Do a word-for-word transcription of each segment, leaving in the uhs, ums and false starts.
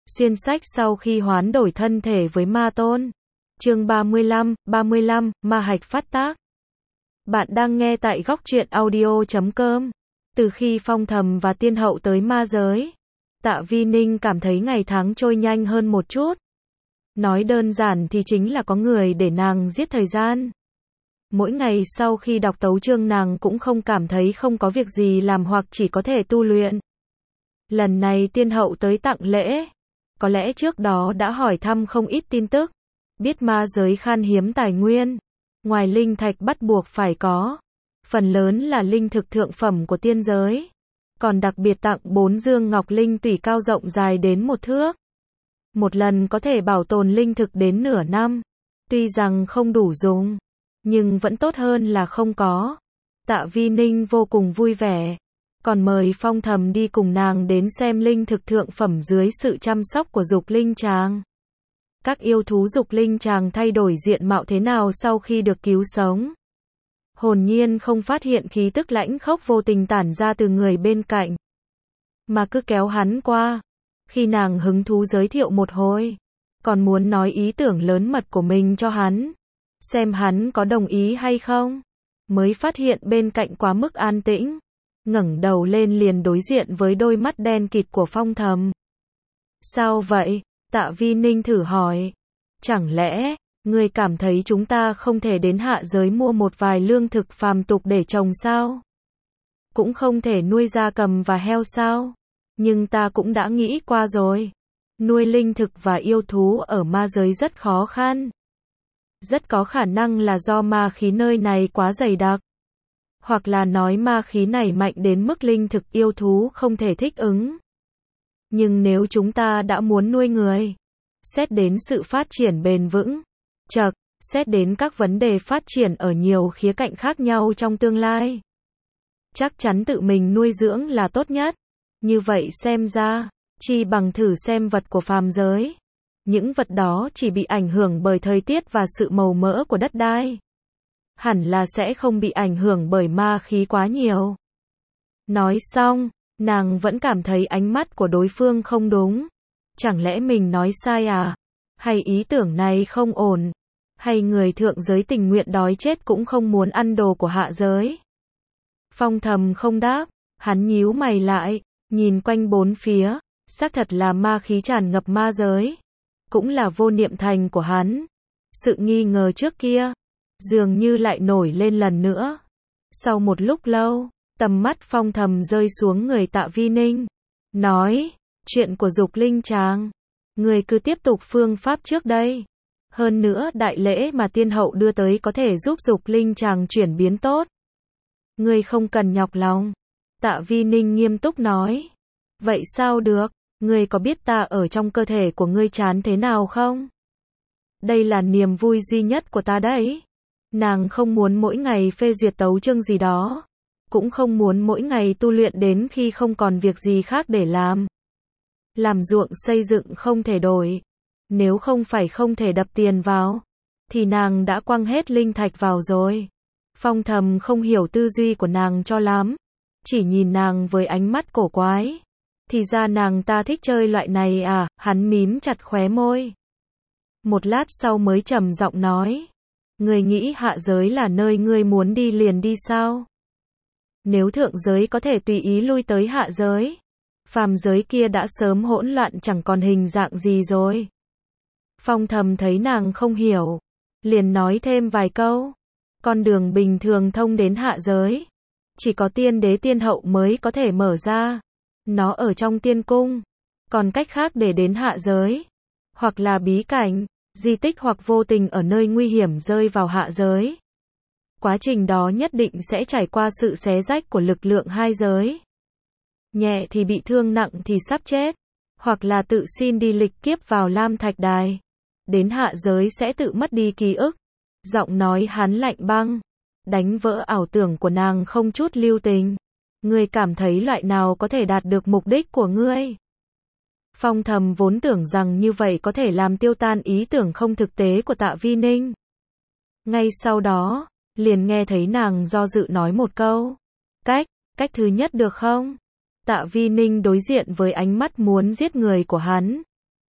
Xuyên sách sau khi hoán đổi thân thể với ma tôn. Chương ba mươi lăm, ba mươi lăm, ma hạch phát tác. Bạn đang nghe tại góc truyện audio chấm com. Từ khi Phong Thầm và Tiên Hậu tới ma giới, Tạ Vi Ninh cảm thấy ngày tháng trôi nhanh hơn một chút. Nói đơn giản thì chính là có người để nàng giết thời gian. Mỗi ngày sau khi đọc tấu chương nàng cũng không cảm thấy không có việc gì làm hoặc chỉ có thể tu luyện. Lần này Tiên Hậu tới tặng lễ. Có lẽ trước đó đã hỏi thăm không ít tin tức. Biết ma giới khan hiếm tài nguyên. Ngoài linh thạch bắt buộc phải có. Phần lớn là linh thực thượng phẩm của tiên giới. Còn đặc biệt tặng bốn dương ngọc linh tủy cao rộng dài đến một thước. Một lần có thể bảo tồn linh thực đến nửa năm. Tuy rằng không đủ dùng, nhưng vẫn tốt hơn là không có. Tạ Vi Ninh vô cùng vui vẻ. Còn mời Phong Thầm đi cùng nàng đến xem linh thực thượng phẩm dưới sự chăm sóc của Dục Linh Tràng. Các yêu thú Dục Linh Tràng thay đổi diện mạo thế nào sau khi được cứu sống. Hồn nhiên không phát hiện khí tức lãnh khốc vô tình tản ra từ người bên cạnh, mà cứ kéo hắn qua. Khi nàng hứng thú giới thiệu một hồi, còn muốn nói ý tưởng lớn mật của mình cho hắn, xem hắn có đồng ý hay không, mới phát hiện bên cạnh quá mức an tĩnh. Ngẩng đầu lên liền đối diện với đôi mắt đen kịt của Phong Thầm. Sao vậy? Tạ Vi Ninh thử hỏi. Chẳng lẽ, ngươi cảm thấy chúng ta không thể đến hạ giới mua một vài lương thực phàm tục để trồng sao? Cũng không thể nuôi gia cầm và heo sao? Nhưng ta cũng đã nghĩ qua rồi. Nuôi linh thực và yêu thú ở ma giới rất khó khăn. Rất có khả năng là do ma khí nơi này quá dày đặc. Hoặc là nói ma khí này mạnh đến mức linh thực yêu thú không thể thích ứng. Nhưng nếu chúng ta đã muốn nuôi người, xét đến sự phát triển bền vững, chật, xét đến các vấn đề phát triển ở nhiều khía cạnh khác nhau trong tương lai, chắc chắn tự mình nuôi dưỡng là tốt nhất. Như vậy xem ra, chi bằng thử xem vật của phàm giới. Những vật đó chỉ bị ảnh hưởng bởi thời tiết và sự màu mỡ của đất đai. Hẳn là sẽ không bị ảnh hưởng bởi ma khí quá nhiều. Nói xong, nàng vẫn cảm thấy ánh mắt của đối phương không đúng. Chẳng lẽ mình nói sai à? Hay ý tưởng này không ổn? Hay người thượng giới tình nguyện đói chết cũng không muốn ăn đồ của hạ giới? Phong Thầm không đáp, hắn nhíu mày lại, nhìn quanh bốn phía, xác thật là ma khí tràn ngập ma giới. Cũng là vô niệm thành của hắn. Sự nghi ngờ trước kia dường như lại nổi lên lần nữa. Sau một lúc lâu, tầm mắt Phong Thầm rơi xuống người Tạ Vi Ninh. Nói, chuyện của Dục Linh Tràng, người cứ tiếp tục phương pháp trước đây. Hơn nữa đại lễ mà Tiên Hậu đưa tới có thể giúp Dục Linh Tràng chuyển biến tốt. Người không cần nhọc lòng. Tạ Vi Ninh nghiêm túc nói. Vậy sao được, người có biết ta ở trong cơ thể của ngươi chán thế nào không? Đây là niềm vui duy nhất của ta đấy. Nàng không muốn mỗi ngày phê duyệt tấu chương gì đó. Cũng không muốn mỗi ngày tu luyện đến khi không còn việc gì khác để làm. Làm ruộng xây dựng không thể đổi. Nếu không phải không thể đập tiền vào, thì nàng đã quăng hết linh thạch vào rồi. Phong Thầm không hiểu tư duy của nàng cho lắm. Chỉ nhìn nàng với ánh mắt cổ quái. Thì ra nàng ta thích chơi loại này à, hắn mím chặt khóe môi. Một lát sau mới trầm giọng nói. Ngươi nghĩ hạ giới là nơi ngươi muốn đi liền đi sao? Nếu thượng giới có thể tùy ý lui tới hạ giới, phàm giới kia đã sớm hỗn loạn chẳng còn hình dạng gì rồi. Phong Thầm thấy nàng không hiểu, liền nói thêm vài câu. Con đường bình thường thông đến hạ giới, chỉ có tiên đế tiên hậu mới có thể mở ra. Nó ở trong tiên cung. Còn cách khác để đến hạ giới, hoặc là bí cảnh, di tích hoặc vô tình ở nơi nguy hiểm rơi vào hạ giới. Quá trình đó nhất định sẽ trải qua sự xé rách của lực lượng hai giới. Nhẹ thì bị thương, nặng thì sắp chết. Hoặc là tự xin đi lịch kiếp vào Lam Thạch Đài. Đến hạ giới sẽ tự mất đi ký ức. Giọng nói hắn lạnh băng, đánh vỡ ảo tưởng của nàng không chút lưu tình. Ngươi cảm thấy loại nào có thể đạt được mục đích của ngươi? Phong Thầm vốn tưởng rằng như vậy có thể làm tiêu tan ý tưởng không thực tế của Tạ Vi Ninh. Ngay sau đó, liền nghe thấy nàng do dự nói một câu. Cách, cách thứ nhất được không? Tạ Vi Ninh đối diện với ánh mắt muốn giết người của hắn.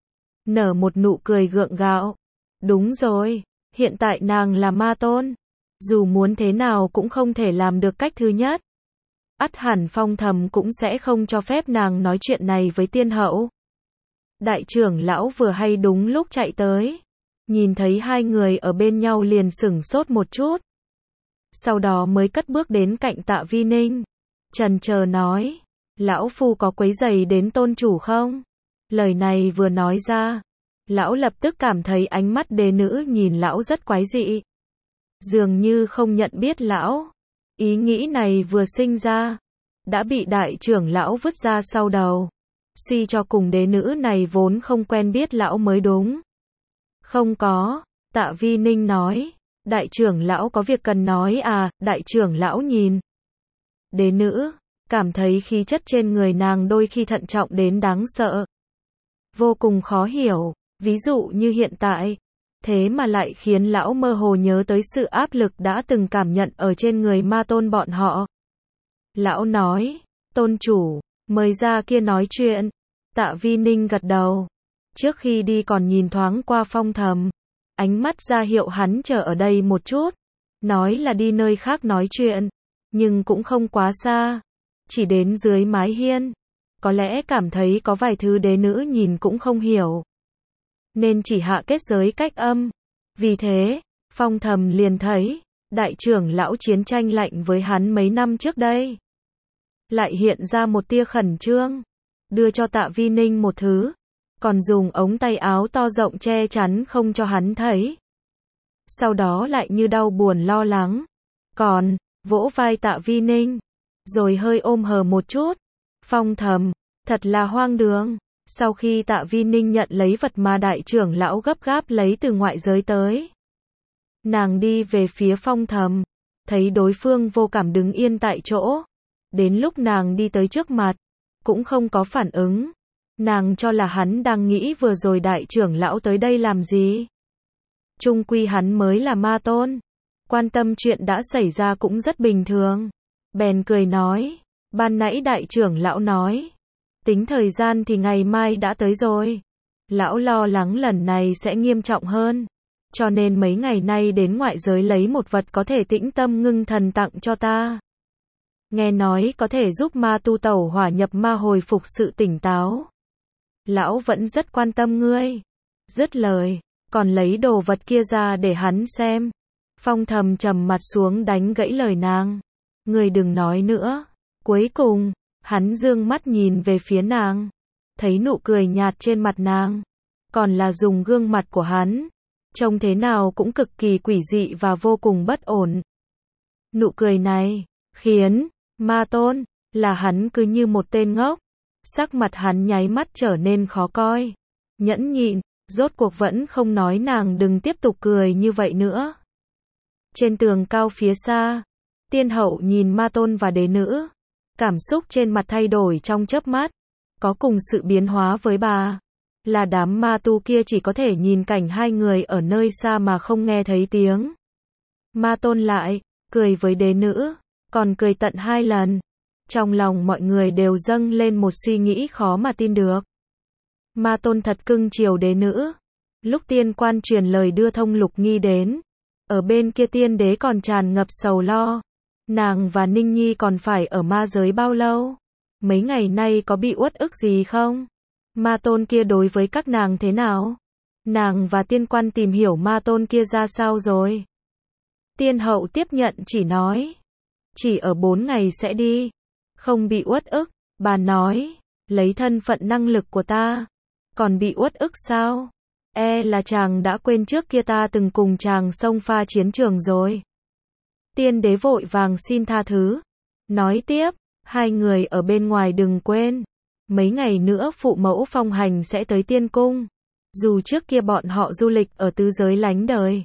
nở một nụ cười gượng gạo. Đúng rồi, hiện tại nàng là ma tôn. Dù muốn thế nào cũng không thể làm được cách thứ nhất. Ắt hẳn Phong Thầm cũng sẽ không cho phép nàng nói chuyện này với tiên hậu. Đại trưởng lão vừa hay đúng lúc chạy tới. Nhìn thấy hai người ở bên nhau liền sửng sốt một chút. Sau đó mới cất bước đến cạnh Tạ Vi Ninh. Chần chờ nói, lão phu có quấy rầy đến tôn chủ không? Lời này vừa nói ra, lão lập tức cảm thấy ánh mắt đế nữ nhìn lão rất quái dị. Dường như không nhận biết lão. Ý nghĩ này vừa sinh ra, đã bị đại trưởng lão vứt ra sau đầu. Suy cho cùng đế nữ này vốn không quen biết lão mới đúng. Không có, Tạ Vi Ninh nói, đại trưởng lão có việc cần nói à, đại trưởng lão nhìn. Đế nữ, cảm thấy khí chất trên người nàng đôi khi thận trọng đến đáng sợ. Vô cùng khó hiểu, ví dụ như hiện tại, thế mà lại khiến lão mơ hồ nhớ tới sự áp lực đã từng cảm nhận ở trên người ma tôn bọn họ. Lão nói, tôn chủ, mời ra kia nói chuyện. Tạ Vi Ninh gật đầu. Trước khi đi còn nhìn thoáng qua Phong Thầm. Ánh mắt ra hiệu hắn chờ ở đây một chút. Nói là đi nơi khác nói chuyện. Nhưng cũng không quá xa. Chỉ đến dưới mái hiên. Có lẽ cảm thấy có vài thứ đế nữ nhìn cũng không hiểu. Nên chỉ hạ kết giới cách âm. Vì thế, Phong Thầm liền thấy, đại trưởng lão chiến tranh lạnh với hắn mấy năm trước đây. Lại hiện ra một tia khẩn trương. Đưa cho Tạ Vi Ninh một thứ. Còn dùng ống tay áo to rộng che chắn không cho hắn thấy. Sau đó lại như đau buồn lo lắng. Còn, vỗ vai Tạ Vi Ninh. Rồi hơi ôm hờ một chút. Phong Thầm, thật là hoang đường. Sau khi Tạ Vi Ninh nhận lấy vật mà đại trưởng lão gấp gáp lấy từ ngoại giới tới. Nàng đi về phía Phong Thầm. Thấy đối phương vô cảm đứng yên tại chỗ. Đến lúc nàng đi tới trước mặt. Cũng không có phản ứng. Nàng cho là hắn đang nghĩ vừa rồi đại trưởng lão tới đây làm gì. Chung quy hắn mới là ma tôn. Quan tâm chuyện đã xảy ra cũng rất bình thường. Bèn cười nói. Ban nãy đại trưởng lão nói. Tính thời gian thì ngày mai đã tới rồi. Lão lo lắng lần này sẽ nghiêm trọng hơn. Cho nên mấy ngày nay đến ngoại giới lấy một vật có thể tĩnh tâm ngưng thần tặng cho ta. Nghe nói có thể giúp ma tu tẩu hỏa nhập ma hồi phục sự tỉnh táo. Lão vẫn rất quan tâm ngươi. Dứt lời, còn lấy đồ vật kia ra để hắn xem. Phong Thầm trầm mặt xuống đánh gãy lời nàng. Ngươi đừng nói nữa. Cuối cùng, hắn dương mắt nhìn về phía nàng. Thấy nụ cười nhạt trên mặt nàng. Còn là dùng gương mặt của hắn. Trông thế nào cũng cực kỳ quỷ dị và vô cùng bất ổn. Nụ cười này, khiến ma tôn, là hắn cứ như một tên ngốc. Sắc mặt hắn nháy mắt trở nên khó coi. Nhẫn nhịn, rốt cuộc vẫn không nói nàng đừng tiếp tục cười như vậy nữa. Trên tường cao phía xa, tiên hậu nhìn ma tôn và đế nữ. Cảm xúc trên mặt thay đổi trong chớp mắt. Có cùng sự biến hóa với bà. Là đám ma tu kia chỉ có thể nhìn cảnh hai người ở nơi xa mà không nghe thấy tiếng. Ma tôn lại, cười với đế nữ. Còn cười tận hai lần. Trong lòng mọi người đều dâng lên một suy nghĩ khó mà tin được. Ma tôn thật cưng chiều đế nữ. Lúc tiên quan truyền lời đưa thông Lục Nghi đến. Ở bên kia tiên đế còn tràn ngập sầu lo. Nàng và Ninh Nhi còn phải ở ma giới bao lâu? Mấy ngày nay có bị uất ức gì không? Ma tôn kia đối với các nàng thế nào? Nàng và tiên quan tìm hiểu ma tôn kia ra sao rồi? Tiên hậu tiếp nhận chỉ nói. Chỉ ở bốn ngày sẽ đi. Không bị uất ức. Bà nói. Lấy thân phận năng lực của ta. Còn bị uất ức sao? E là chàng đã quên trước kia ta từng cùng chàng xông pha chiến trường rồi. Tiên đế vội vàng xin tha thứ. Nói tiếp. Hai người ở bên ngoài đừng quên. Mấy ngày nữa phụ mẫu Phong Hành sẽ tới tiên cung. Dù trước kia bọn họ du lịch ở tứ giới lánh đời.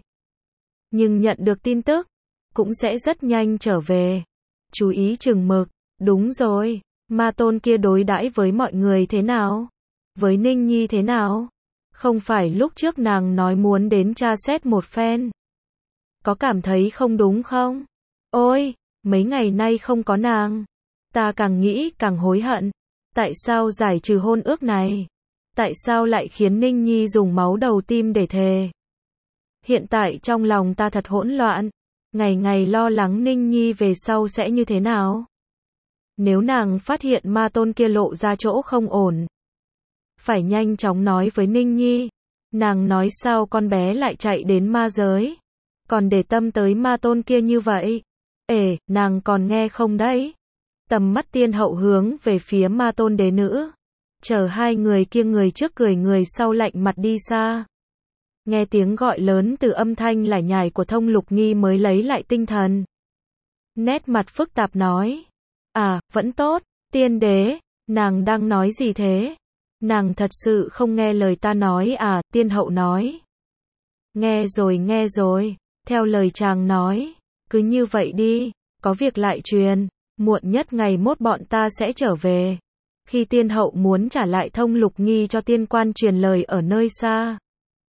Nhưng nhận được tin tức. Cũng sẽ rất nhanh trở về. Chú ý chừng mực. Đúng rồi. Ma tôn kia đối đãi với mọi người thế nào? Với Ninh Nhi thế nào? Không phải lúc trước nàng nói muốn đến tra xét một phen. Có cảm thấy không đúng không? Ôi, mấy ngày nay không có nàng. Ta càng nghĩ càng hối hận. Tại sao giải trừ hôn ước này? Tại sao lại khiến Ninh Nhi dùng máu đầu tim để thề? Hiện tại trong lòng ta thật hỗn loạn, ngày ngày lo lắng Ninh Nhi về sau sẽ như thế nào. Nếu nàng phát hiện ma tôn kia lộ ra chỗ không ổn, phải nhanh chóng nói với Ninh Nhi. Nàng nói sao con bé lại chạy đến ma giới, còn để tâm tới ma tôn kia như vậy. Ê, nàng còn nghe không đấy? Tầm mắt tiên hậu hướng về phía ma tôn đế nữ. Chờ hai người kia người trước cười người sau lạnh mặt đi xa. Nghe tiếng gọi lớn từ âm thanh lải nhải của Thông Lục Nghi mới lấy lại tinh thần. Nét mặt phức tạp nói. À, vẫn tốt, tiên đế, nàng đang nói gì thế? Nàng thật sự không nghe lời ta nói à, tiên hậu nói. Nghe rồi nghe rồi, theo lời chàng nói, cứ như vậy đi, có việc lại truyền, muộn nhất ngày mốt bọn ta sẽ trở về. Khi tiên hậu muốn trả lại Thông Lục Nghi cho tiên quan truyền lời ở nơi xa.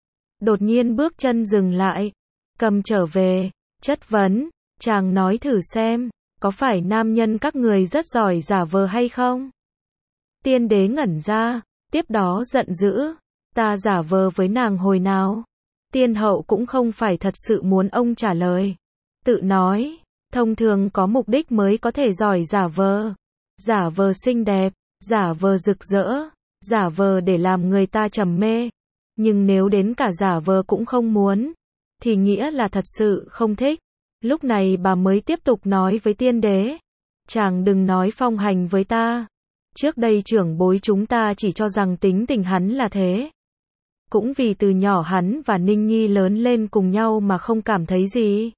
Đột nhiên bước chân dừng lại, cầm trở về, chất vấn, chàng nói thử xem, có phải nam nhân các người rất giỏi giả vờ hay không? Tiên đế ngẩn ra, tiếp đó giận dữ, ta giả vờ với nàng hồi nào? Tiên hậu cũng không phải thật sự muốn ông trả lời. Tự nói, thông thường có mục đích mới có thể giỏi giả vờ. Giả vờ xinh đẹp, giả vờ rực rỡ, giả vờ để làm người ta trầm mê. Nhưng nếu đến cả giả vờ cũng không muốn, thì nghĩa là thật sự không thích. Lúc này bà mới tiếp tục nói với tiên đế. Chàng đừng nói phong hành với ta. Trước đây trưởng bối chúng ta chỉ cho rằng tính tình hắn là thế. Cũng vì từ nhỏ hắn và Ninh Nhi lớn lên cùng nhau mà không cảm thấy gì.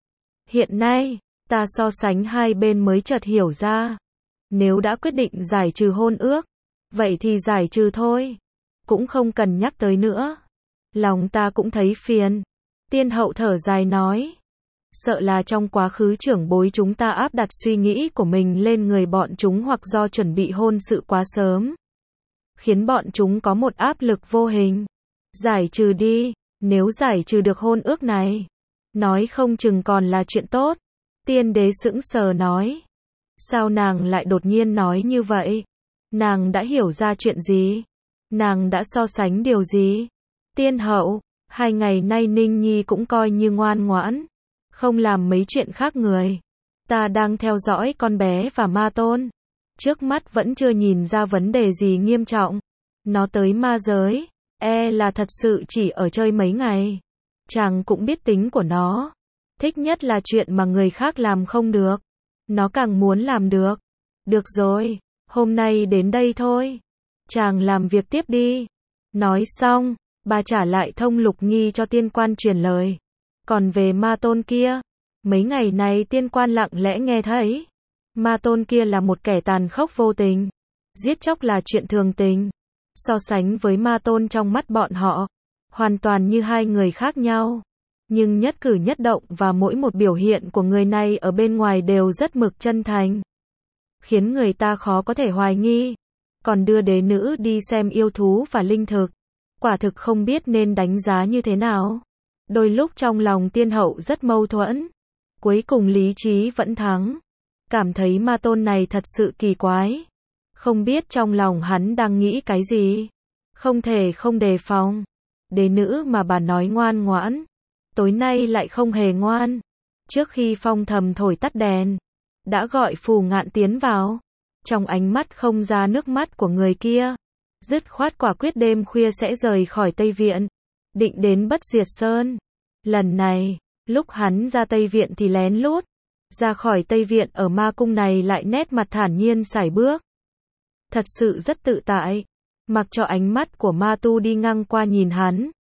Hiện nay, ta so sánh hai bên mới chợt hiểu ra. Nếu đã quyết định giải trừ hôn ước, vậy thì giải trừ thôi. Cũng không cần nhắc tới nữa. Lòng ta cũng thấy phiền. Tiên hậu thở dài nói. Sợ là trong quá khứ trưởng bối chúng ta áp đặt suy nghĩ của mình lên người bọn chúng hoặc do chuẩn bị hôn sự quá sớm. Khiến bọn chúng có một áp lực vô hình. Giải trừ đi, nếu giải trừ được hôn ước này. Nói không chừng còn là chuyện tốt. Tiên đế sững sờ nói. Sao nàng lại đột nhiên nói như vậy? Nàng đã hiểu ra chuyện gì? Nàng đã so sánh điều gì? Tiên hậu, hai ngày nay Ninh Nhi cũng coi như ngoan ngoãn. Không làm mấy chuyện khác người. Ta đang theo dõi con bé và ma tôn. Trước mắt vẫn chưa nhìn ra vấn đề gì nghiêm trọng. Nó tới ma giới, e là thật sự chỉ ở chơi mấy ngày. Chàng cũng biết tính của nó. Thích nhất là chuyện mà người khác làm không được. Nó càng muốn làm được. Được rồi, hôm nay đến đây thôi. Chàng làm việc tiếp đi. Nói xong, bà trả lại Thông Lục Nghi cho tiên quan truyền lời. Còn về ma tôn kia, mấy ngày này tiên quan lặng lẽ nghe thấy. Ma tôn kia là một kẻ tàn khốc vô tình. Giết chóc là chuyện thường tình. So sánh với ma tôn trong mắt bọn họ, hoàn toàn như hai người khác nhau. Nhưng nhất cử nhất động và mỗi một biểu hiện của người này ở bên ngoài đều rất mực chân thành. Khiến người ta khó có thể hoài nghi. Còn đưa đế nữ đi xem yêu thú và linh thực. Quả thực không biết nên đánh giá như thế nào. Đôi lúc trong lòng tiên hậu rất mâu thuẫn. Cuối cùng lý trí vẫn thắng. Cảm thấy ma tôn này thật sự kỳ quái. Không biết trong lòng hắn đang nghĩ cái gì. Không thể không đề phòng. Đế nữ mà bà nói ngoan ngoãn. Tối nay lại không hề ngoan. Trước khi phong thầm thổi tắt đèn, đã gọi Phù Ngạn tiến vào. Trong ánh mắt không ra nước mắt của người kia. Dứt khoát quả quyết đêm khuya sẽ rời khỏi Tây Viện. Định đến Bất Diệt Sơn. Lần này, lúc hắn ra Tây Viện thì lén lút. Ra khỏi Tây Viện ở ma cung này lại nét mặt thản nhiên sải bước. Thật sự rất tự tại. Mặc cho ánh mắt của ma tu đi ngang qua nhìn hắn.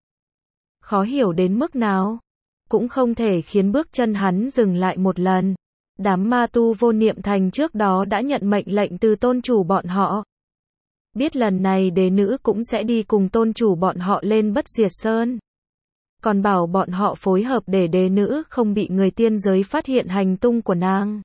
Khó hiểu đến mức nào. Cũng không thể khiến bước chân hắn dừng lại một lần. Đám ma tu vô niệm thành trước đó đã nhận mệnh lệnh từ tôn chủ bọn họ. Biết lần này đế nữ cũng sẽ đi cùng tôn chủ bọn họ lên Bất Diệt Sơn. Còn bảo bọn họ phối hợp để đế nữ không bị người tiên giới phát hiện hành tung của nàng.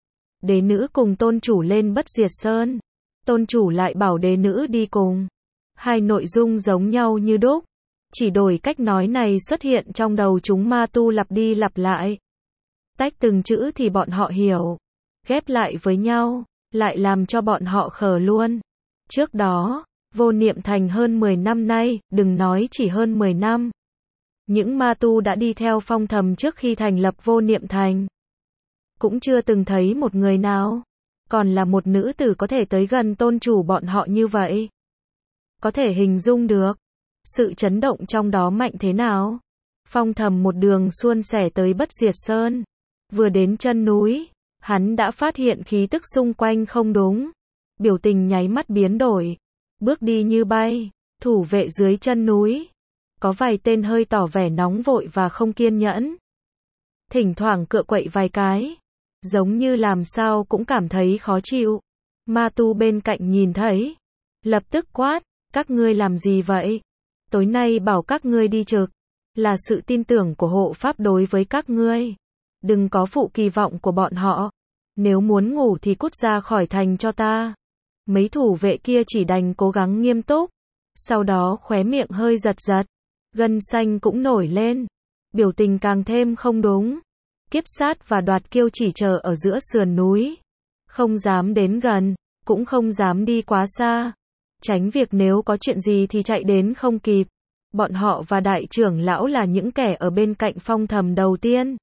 Đế nữ cùng tôn chủ lên Bất Diệt Sơn. Tôn chủ lại bảo đế nữ đi cùng. Hai nội dung giống nhau như đúc. Chỉ đổi cách nói này xuất hiện trong đầu chúng ma tu lặp đi lặp lại. Tách từng chữ thì bọn họ hiểu. Ghép lại với nhau, lại làm cho bọn họ khờ luôn. Trước đó, Vô Niệm Thành hơn mười năm nay, đừng nói chỉ hơn mười năm. Những ma tu đã đi theo Phong Thầm trước khi thành lập Vô Niệm Thành. Cũng chưa từng thấy một người nào. Còn là một nữ tử có thể tới gần tôn chủ bọn họ như vậy. Có thể hình dung được. Sự chấn động trong đó mạnh thế nào. Phong Thầm một đường suôn sẻ tới Bất Diệt Sơn. Vừa đến chân núi, hắn đã phát hiện khí tức xung quanh không đúng. Biểu tình nháy mắt biến đổi. Bước đi như bay, thủ vệ dưới chân núi. Có vài tên hơi tỏ vẻ nóng vội và không kiên nhẫn. Thỉnh thoảng cựa quậy vài cái. Giống như làm sao cũng cảm thấy khó chịu. Ma tu bên cạnh nhìn thấy. Lập tức quát, các ngươi làm gì vậy? Tối nay bảo các ngươi đi trực. Là sự tin tưởng của hộ pháp đối với các ngươi. Đừng có phụ kỳ vọng của bọn họ. Nếu muốn ngủ thì cút ra khỏi thành cho ta. Mấy thủ vệ kia chỉ đành cố gắng nghiêm túc. Sau đó khóe miệng hơi giật giật. Gân xanh cũng nổi lên. Biểu tình càng thêm không đúng. Kiếp Sát và Đoạt Kiêu chỉ chờ ở giữa sườn núi. Không dám đến gần. Cũng không dám đi quá xa. Tránh việc nếu có chuyện gì thì chạy đến không kịp. Bọn họ và đại trưởng lão là những kẻ ở bên cạnh Phong Thầm đầu tiên.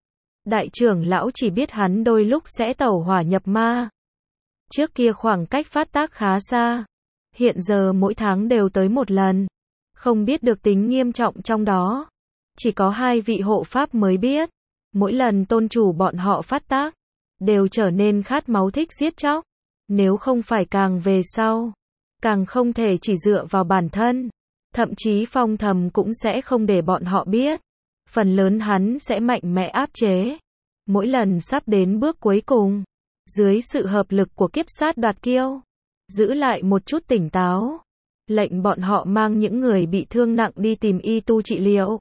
Đại trưởng lão chỉ biết hắn đôi lúc sẽ tẩu hỏa nhập ma. Trước kia khoảng cách phát tác khá xa. Hiện giờ mỗi tháng đều tới một lần. Không biết được tính nghiêm trọng trong đó. Chỉ có hai vị hộ pháp mới biết. Mỗi lần tôn chủ bọn họ phát tác, đều trở nên khát máu thích giết chóc. Nếu không phải càng về sau, càng không thể chỉ dựa vào bản thân. Thậm chí Phong Thầm cũng sẽ không để bọn họ biết. Phần lớn hắn sẽ mạnh mẽ áp chế. Mỗi lần sắp đến bước cuối cùng, dưới sự hợp lực của Kiếp Sát Đoạt Kiêu, giữ lại một chút tỉnh táo. Lệnh bọn họ mang những người bị thương nặng đi tìm y tu trị liệu.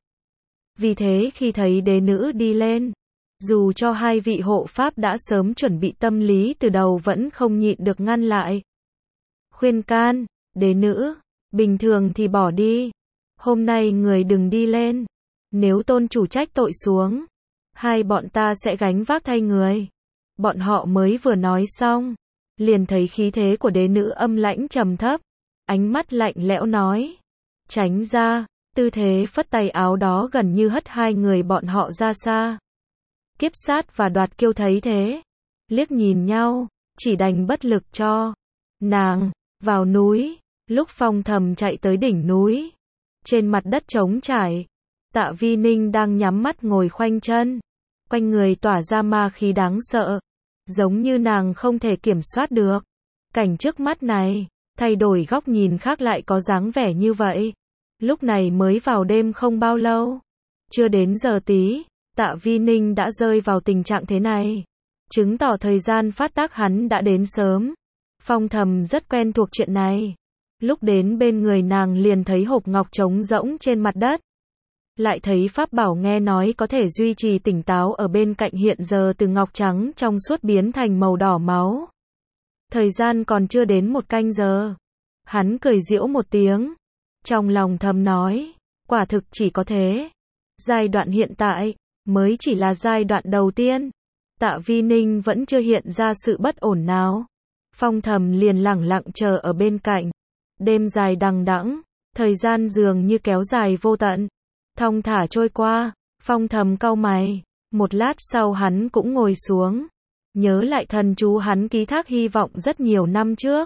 Vì thế khi thấy đế nữ đi lên, dù cho hai vị hộ pháp đã sớm chuẩn bị tâm lý từ đầu vẫn không nhịn được ngăn lại. Khuyên can, đế nữ, bình thường thì bỏ đi. Hôm nay người đừng đi lên. Nếu tôn chủ trách tội xuống, hai bọn ta sẽ gánh vác thay người. Bọn họ mới vừa nói xong, liền thấy khí thế của đế nữ âm lãnh trầm thấp. Ánh mắt lạnh lẽo nói. Tránh ra. Tư thế phất tay áo đó gần như hất hai người bọn họ ra xa. Kiếp Sát và Đoạt Kiêu thấy thế. Liếc nhìn nhau. Chỉ đành bất lực cho. Nàng. Vào núi. Lúc Phong Thầm chạy tới đỉnh núi. Trên mặt đất trống trải. Tạ Vi Ninh đang nhắm mắt ngồi khoanh chân. Quanh người tỏa ra ma khí đáng sợ. Giống như nàng không thể kiểm soát được. Cảnh trước mắt này. Thay đổi góc nhìn khác lại có dáng vẻ như vậy. Lúc này mới vào đêm không bao lâu. Chưa đến giờ tí. Tạ Vi Ninh đã rơi vào tình trạng thế này. Chứng tỏ thời gian phát tác hắn đã đến sớm. Phong Thầm rất quen thuộc chuyện này. Lúc đến bên người nàng liền thấy hộp ngọc trống rỗng trên mặt đất. Lại thấy pháp bảo nghe nói có thể duy trì tỉnh táo ở bên cạnh hiện giờ từ ngọc trắng trong suốt biến thành màu đỏ máu. Thời gian còn chưa đến một canh giờ. Hắn cười giễu một tiếng. Trong lòng thầm nói. Quả thực chỉ có thế. Giai đoạn hiện tại. Mới chỉ là giai đoạn đầu tiên. Tạ Vi Ninh vẫn chưa hiện ra sự bất ổn nào. Phong Thầm liền lẳng lặng chờ ở bên cạnh. Đêm dài đằng đẵng. Thời gian dường như kéo dài vô tận. Thong thả trôi qua. Phong Thầm cau mày. Một lát sau hắn cũng ngồi xuống. Nhớ lại thần chú hắn ký thác hy vọng rất nhiều năm trước.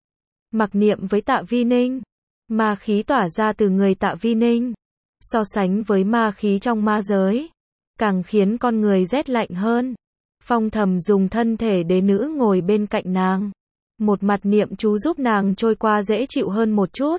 Mặc niệm với Tạ Vi Ninh. Ma khí tỏa ra từ người Tạ Vi Ninh. So sánh với ma khí trong ma giới. Càng khiến con người rét lạnh hơn. Phong Thầm dùng thân thể đế nữ ngồi bên cạnh nàng. Một mặt niệm chú giúp nàng trôi qua dễ chịu hơn một chút.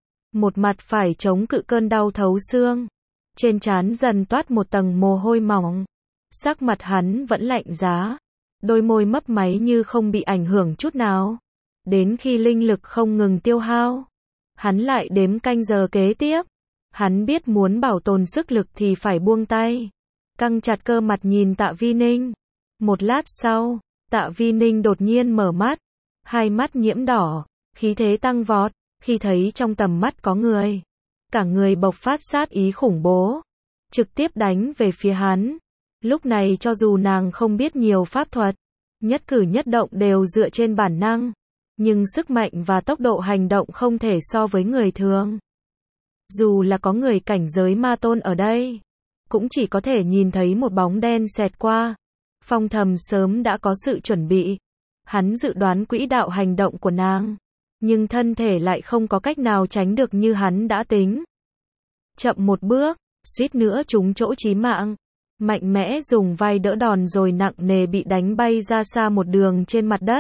Một mặt phải chống cự cơn đau thấu xương. Trên trán dần toát một tầng mồ hôi mỏng. Sắc mặt hắn vẫn lạnh giá. Đôi môi mấp máy như không bị ảnh hưởng chút nào. Đến khi linh lực không ngừng tiêu hao, hắn lại đếm canh giờ kế tiếp. Hắn biết muốn bảo tồn sức lực thì phải buông tay. Căng chặt cơ mặt nhìn Tạ Vi Ninh. Một lát sau, Tạ Vi Ninh đột nhiên mở mắt. Hai mắt nhiễm đỏ, khí thế tăng vọt. Khi thấy trong tầm mắt có người, cả người bộc phát sát ý khủng bố. Trực tiếp đánh về phía hắn. Lúc này cho dù nàng không biết nhiều pháp thuật, nhất cử nhất động đều dựa trên bản năng. nhưng sức mạnh và tốc độ hành động không thể so với người thường. Dù là có người cảnh giới ma tôn ở đây, cũng chỉ có thể nhìn thấy một bóng đen xẹt qua. Phong Thầm sớm đã có sự chuẩn bị. Hắn dự đoán quỹ đạo hành động của nàng, nhưng thân thể lại không có cách nào tránh được như hắn đã tính. Chậm một bước, suýt nữa trúng chỗ chí mạng. Mạnh mẽ dùng vai đỡ đòn rồi nặng nề bị đánh bay ra xa một đường trên mặt đất.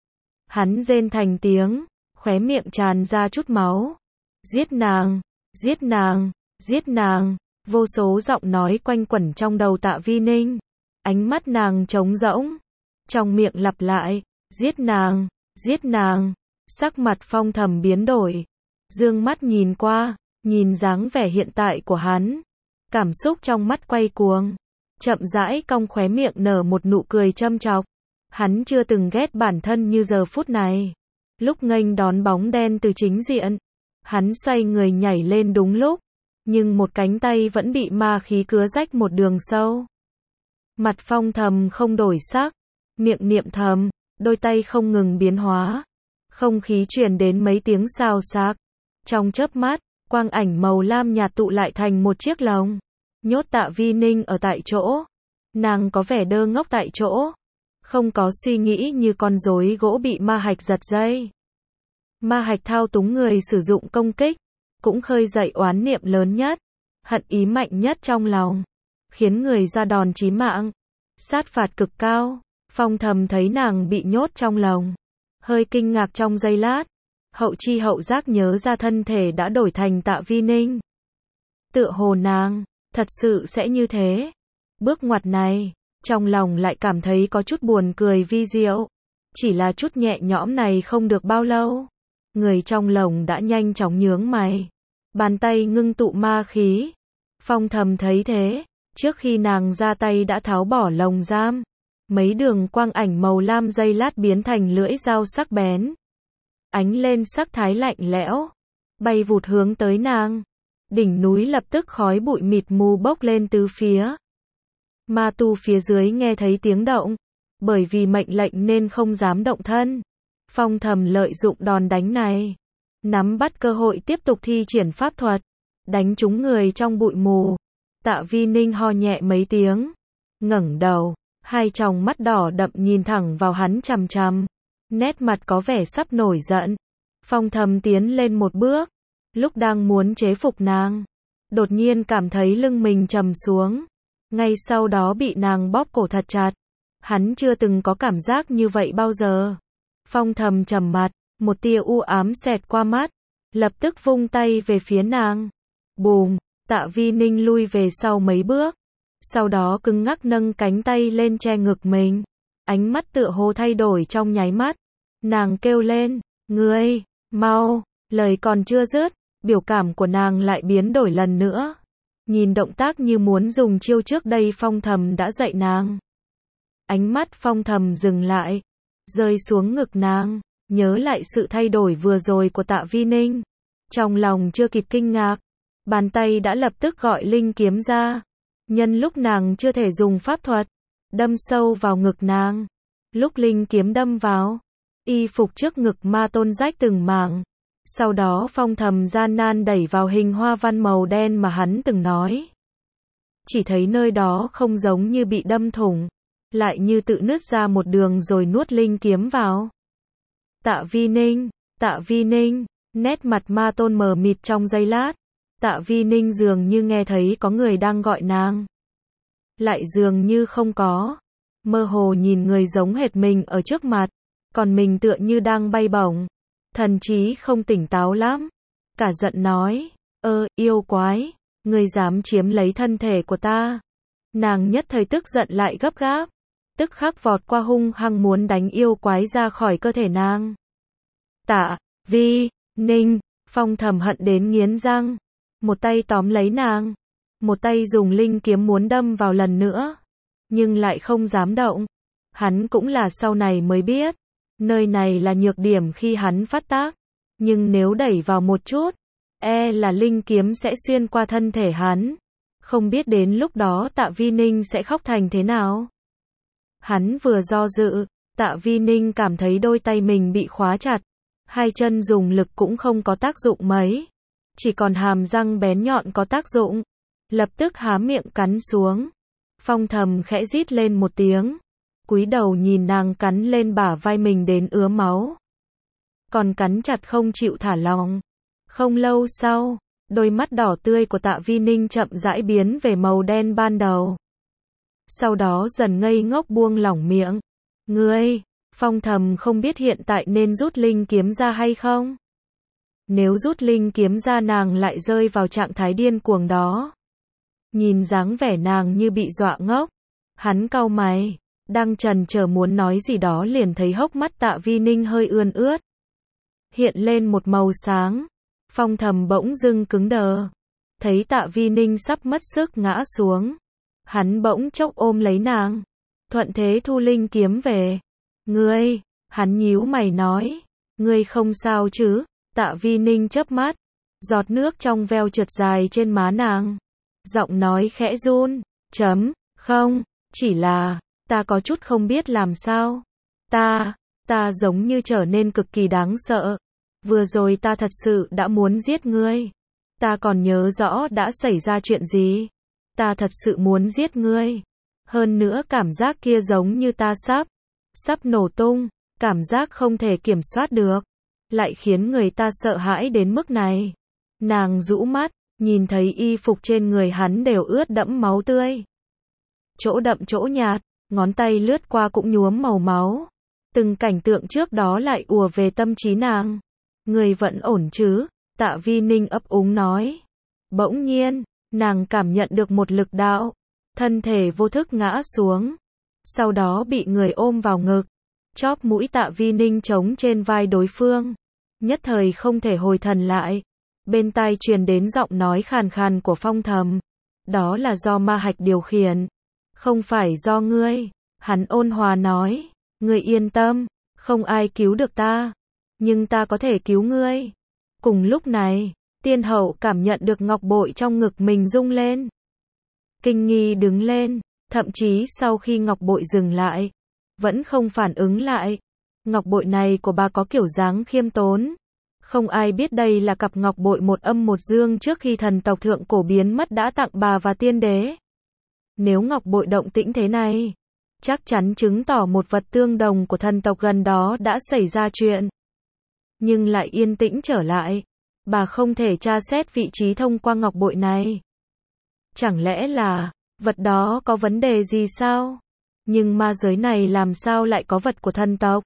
Hắn rên thành tiếng, khóe miệng tràn ra chút máu. Giết nàng, giết nàng, giết nàng. Vô số giọng nói quanh quẩn trong đầu Tạ Vi Ninh. Ánh mắt nàng trống rỗng, trong miệng lặp lại, giết nàng, giết nàng. Sắc mặt Phong Thầm biến đổi, dương mắt nhìn qua, nhìn dáng vẻ hiện tại của hắn. Cảm xúc trong mắt quay cuồng, chậm rãi cong khóe miệng nở một nụ cười châm chọc. Hắn chưa từng ghét bản thân như giờ phút này. Lúc nghênh đón bóng đen từ chính diện, hắn xoay người nhảy lên đúng lúc, nhưng một cánh tay vẫn bị ma khí cứa rách một đường sâu. Mặt Phong Thầm không đổi sắc, miệng niệm thầm, đôi tay không ngừng biến hóa. Không khí truyền đến mấy tiếng xào xạc. Trong chớp mắt, quang ảnh màu lam nhạt tụ lại thành một chiếc lồng, nhốt Tạ Vi Ninh ở tại chỗ. Nàng có vẻ đơ ngốc tại chỗ, không có suy nghĩ như con rối gỗ bị ma hạch giật dây. Ma hạch thao túng người sử dụng công kích, cũng khơi dậy oán niệm lớn nhất, hận ý mạnh nhất trong lòng, khiến người ra đòn chí mạng, sát phạt cực cao. Phong Thầm thấy nàng bị nhốt trong lồng, hơi kinh ngạc trong giây lát, hậu chi hậu giác nhớ ra thân thể đã đổi thành Tạ Vi Ninh. Tựa hồ nàng, thật sự sẽ như thế. Bước ngoặt này, trong lòng lại cảm thấy có chút buồn cười vi diệu. Chỉ là chút nhẹ nhõm này không được bao lâu, người trong lồng đã nhanh chóng nhướng mày, bàn tay ngưng tụ ma khí. Phong Thầm thấy thế, trước khi nàng ra tay đã tháo bỏ lồng giam. Mấy đường quang ảnh màu lam giây lát biến thành lưỡi dao sắc bén, ánh lên sắc thái lạnh lẽo, bay vụt hướng tới nàng. Đỉnh núi lập tức khói bụi mịt mù bốc lên tứ phía. Ma tu phía dưới nghe thấy tiếng động, bởi vì mệnh lệnh nên không dám động thân. Phong Thầm lợi dụng đòn đánh này, nắm bắt cơ hội tiếp tục thi triển pháp thuật, đánh trúng người trong bụi mù. Tạ Vi Ninh ho nhẹ mấy tiếng, ngẩng đầu, hai tròng mắt đỏ đậm nhìn thẳng vào hắn chằm chằm, nét mặt có vẻ sắp nổi giận. Phong Thầm tiến lên một bước, lúc đang muốn chế phục nàng, đột nhiên cảm thấy lưng mình trầm xuống, ngay sau đó bị nàng bóp cổ thật chặt. Hắn chưa từng có cảm giác như vậy bao giờ. Phong Thầm trầm mặt, một tia u ám xẹt qua mắt, lập tức vung tay về phía nàng. Bùm, Tạ Vi Ninh lui về sau mấy bước, sau đó cứng ngắc nâng cánh tay lên che ngực mình. Ánh mắt tựa hồ thay đổi trong nháy mắt. Nàng kêu lên, ngươi, mau, lời còn chưa dứt, biểu cảm của nàng lại biến đổi lần nữa. Nhìn động tác như muốn dùng chiêu trước đây Phong Thầm đã dạy nàng. Ánh mắt Phong Thầm dừng lại, rơi xuống ngực nàng, nhớ lại sự thay đổi vừa rồi của Tạ Vi Ninh. Trong lòng chưa kịp kinh ngạc, bàn tay đã lập tức gọi linh kiếm ra. Nhân lúc nàng chưa thể dùng pháp thuật, đâm sâu vào ngực nàng. Lúc linh kiếm đâm vào, y phục trước ngực ma tôn rách từng mảng. Sau đó Phong Thầm gian nan đẩy vào hình hoa văn màu đen mà hắn từng nói. Chỉ thấy nơi đó không giống như bị đâm thủng, lại như tự nứt ra một đường rồi nuốt linh kiếm vào. Tạ Vi Ninh, Tạ Vi Ninh, nét mặt ma tôn mờ mịt trong giây lát. Tạ Vi Ninh dường như nghe thấy có người đang gọi nàng, lại dường như không có. Mơ hồ nhìn người giống hệt mình ở trước mặt, còn mình tựa như đang bay bổng. Thần trí không tỉnh táo lắm, cả giận nói, ơ, yêu quái, ngươi dám chiếm lấy thân thể của ta. Nàng nhất thời tức giận lại gấp gáp, tức khắc vọt qua hung hăng muốn đánh yêu quái ra khỏi cơ thể nàng. Tạ Vi Ninh, Phong Thầm hận đến nghiến răng, một tay tóm lấy nàng, một tay dùng linh kiếm muốn đâm vào lần nữa, nhưng lại không dám động. Hắn cũng là sau này mới biết, nơi này là nhược điểm khi hắn phát tác, nhưng nếu đẩy vào một chút, e là linh kiếm sẽ xuyên qua thân thể hắn. Không biết đến lúc đó Tạ Vi Ninh sẽ khóc thành thế nào. Hắn vừa do dự, Tạ Vi Ninh cảm thấy đôi tay mình bị khóa chặt, hai chân dùng lực cũng không có tác dụng mấy, chỉ còn hàm răng bén nhọn có tác dụng. Lập tức há miệng cắn xuống. Phong Thầm khẽ rít lên một tiếng, cúi đầu nhìn nàng cắn lên bả vai mình đến ứa máu. Còn cắn chặt không chịu thả lỏng. Không lâu sau, đôi mắt đỏ tươi của Tạ Vi Ninh chậm rãi biến về màu đen ban đầu. Sau đó dần ngây ngốc buông lỏng miệng. Ngươi, Phong Thầm không biết hiện tại nên rút linh kiếm ra hay không. Nếu rút linh kiếm ra nàng lại rơi vào trạng thái điên cuồng đó. Nhìn dáng vẻ nàng như bị dọa ngốc. Hắn cau mày, đang chần chờ muốn nói gì đó liền thấy hốc mắt Tạ Vi Ninh hơi ươn ướt. Hiện lên một màu sáng. Phong Thầm bỗng dưng cứng đờ. Thấy Tạ Vi Ninh sắp mất sức ngã xuống. Hắn bỗng chốc ôm lấy nàng. Thuận thế thu linh kiếm về. Ngươi, hắn nhíu mày nói. Ngươi không sao chứ? Tạ Vi Ninh chớp mắt. Giọt nước trong veo trượt dài trên má nàng. Giọng nói khẽ run. Chấm, không, chỉ là, ta có chút không biết làm sao. Ta, ta giống như trở nên cực kỳ đáng sợ. Vừa rồi ta thật sự đã muốn giết ngươi. Ta còn nhớ rõ đã xảy ra chuyện gì. Ta thật sự muốn giết ngươi. Hơn nữa cảm giác kia giống như ta sắp, sắp nổ tung. Cảm giác không thể kiểm soát được. Lại khiến người ta sợ hãi đến mức này. Nàng rũ mắt, nhìn thấy y phục trên người hắn đều ướt đẫm máu tươi. Chỗ đậm chỗ nhạt, ngón tay lướt qua cũng nhuốm màu máu. Từng cảnh tượng trước đó lại ùa về tâm trí nàng. Người vẫn ổn chứ? Tạ Vi Ninh ấp úng nói. Bỗng nhiên, nàng cảm nhận được một lực đạo. Thân thể vô thức ngã xuống. Sau đó bị người ôm vào ngực. Chóp mũi Tạ Vi Ninh trống trên vai đối phương. Nhất thời không thể hồi thần lại. Bên tai truyền đến giọng nói khàn khàn của Phong Thầm. Đó là do ma hạch điều khiển. Không phải do ngươi. Hắn ôn hòa nói. Ngươi yên tâm, không ai cứu được ta. Nhưng ta có thể cứu ngươi. Cùng lúc này, tiên hậu cảm nhận được ngọc bội trong ngực mình rung lên. Kinh nghi đứng lên, thậm chí sau khi ngọc bội dừng lại, vẫn không phản ứng lại. Ngọc bội này của bà có kiểu dáng khiêm tốn. Không ai biết đây là cặp ngọc bội một âm một dương trước khi thần tộc thượng cổ biến mất đã tặng bà và tiên đế. Nếu ngọc bội động tĩnh thế này, chắc chắn chứng tỏ một vật tương đồng của thần tộc gần đó đã xảy ra chuyện. Nhưng lại yên tĩnh trở lại. Bà không thể tra xét vị trí thông qua ngọc bội này. Chẳng lẽ là, vật đó có vấn đề gì sao? Nhưng ma giới này làm sao lại có vật của thần tộc?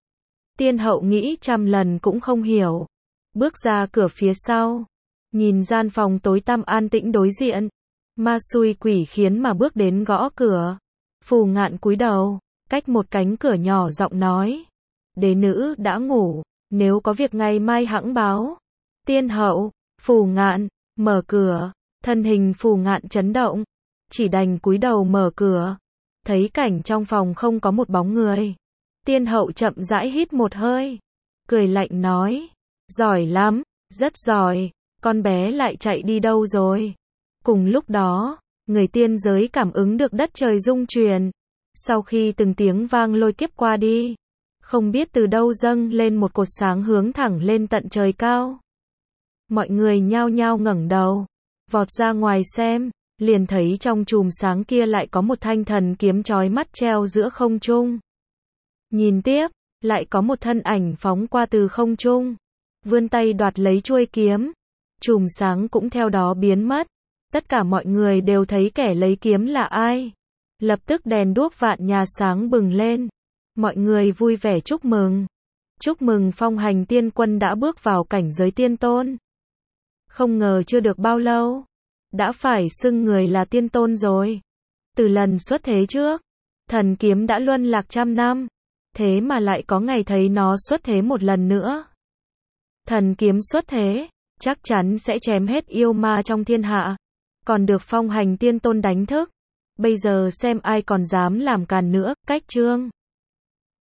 Tiên hậu nghĩ trăm lần cũng không hiểu. Bước ra cửa phía sau. Nhìn gian phòng tối tăm an tĩnh đối diện. Ma xui quỷ khiến mà bước đến gõ cửa. Phù Ngạn cúi đầu, cách một cánh cửa nhỏ giọng nói. Đế nữ đã ngủ, nếu có việc ngày mai hẵng báo. Tiên hậu, Phù Ngạn, mở cửa, thân hình Phù Ngạn chấn động. Chỉ đành cúi đầu mở cửa. Thấy cảnh trong phòng không có một bóng người. Tiên hậu chậm rãi hít một hơi. Cười lạnh nói. Giỏi lắm, rất giỏi, con bé lại chạy đi đâu rồi? Cùng lúc đó, người tiên giới cảm ứng được đất trời rung chuyển. Sau khi từng tiếng vang lôi kiếp qua đi, không biết từ đâu dâng lên một cột sáng hướng thẳng lên tận trời cao. Mọi người nhao nhao ngẩng đầu, vọt ra ngoài xem, liền thấy trong chùm sáng kia lại có một thanh thần kiếm chói mắt treo giữa không trung. Nhìn tiếp, lại có một thân ảnh phóng qua từ không trung, vươn tay đoạt lấy chuôi kiếm. Chùm sáng cũng theo đó biến mất. Tất cả mọi người đều thấy kẻ lấy kiếm là ai. Lập tức đèn đuốc vạn nhà sáng bừng lên. Mọi người vui vẻ chúc mừng. Chúc mừng Phong Hành Tiên Quân đã bước vào cảnh giới tiên tôn. Không ngờ chưa được bao lâu, đã phải xưng người là tiên tôn rồi. Từ lần xuất thế trước, thần kiếm đã luân lạc trăm năm. Thế mà lại có ngày thấy nó xuất thế một lần nữa. Thần kiếm xuất thế, chắc chắn sẽ chém hết yêu ma trong thiên hạ. Còn được Phong Hành Tiên Tôn đánh thức. Bây giờ xem ai còn dám làm càn nữa. Cách chương